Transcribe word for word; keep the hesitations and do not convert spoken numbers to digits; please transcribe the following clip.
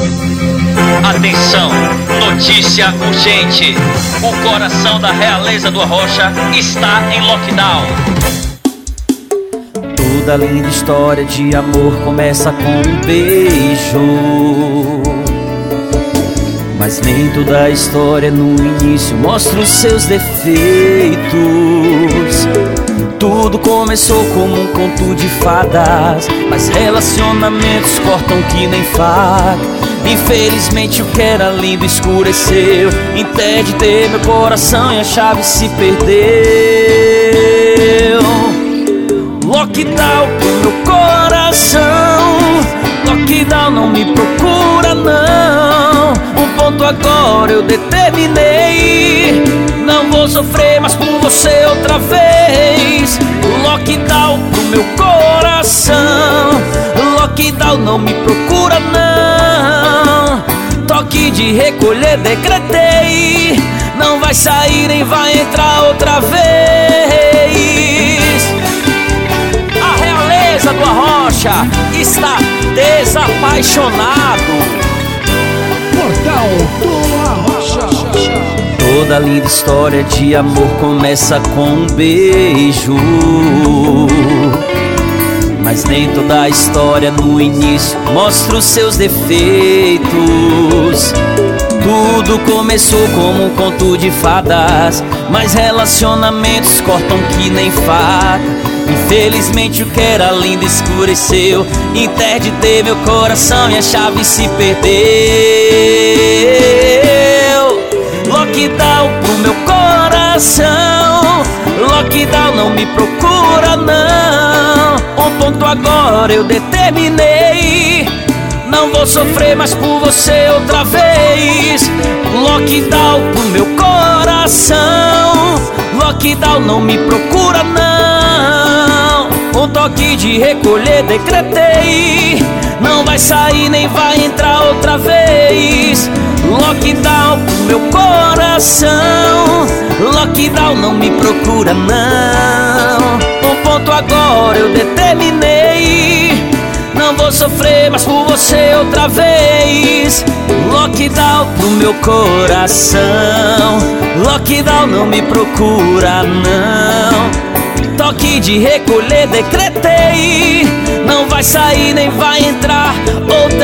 Atenção, notícia urgente. O coração da realeza do Arrocha está em lockdown. Toda linda história de amor começa com um beijo, mas nem toda a história no início mostra os seus defeitos. Tudo começou como um conto de fadas, mas relacionamentos cortam que nem faca. Infelizmente o que era lindo escureceu. Impede de ter meu coração e a chave se perdeu. Lockdown pro meu coração, lockdown não me procura não. Um ponto agora eu determinei, não vou sofrer mais por você outra vez. Lockdown pro meu coração, lockdown não me procura não. Toque de recolher decretei, não vai sair nem vai entrar outra vez. A realeza do Arrocha está desapaixonado. Portal do Arrocha. Toda linda história de amor começa com um beijo, mas nem toda a história no início mostra os seus defeitos. Tudo começou como um conto de fadas, mas relacionamentos cortam que nem faca. Infelizmente o que era lindo escureceu. Interditei meu coração e a chave se perdeu. Lockdown pro meu coração, lockdown não me procura não. Um ponto agora eu determinei, não vou sofrer mais por você outra vez. Lockdown pro meu coração, lockdown não me procura não. Um toque de recolher decretei, não vai sair nem vai entrar outra vez. Lockdown pro meu coração, lockdown não me procura não. Um ponto agora eu determinei, não vou sofrer mais por você outra vez. Lockdown pro meu coração, lockdown não me procura não. Toque de recolher decretei, não vai sair nem vai entrar outra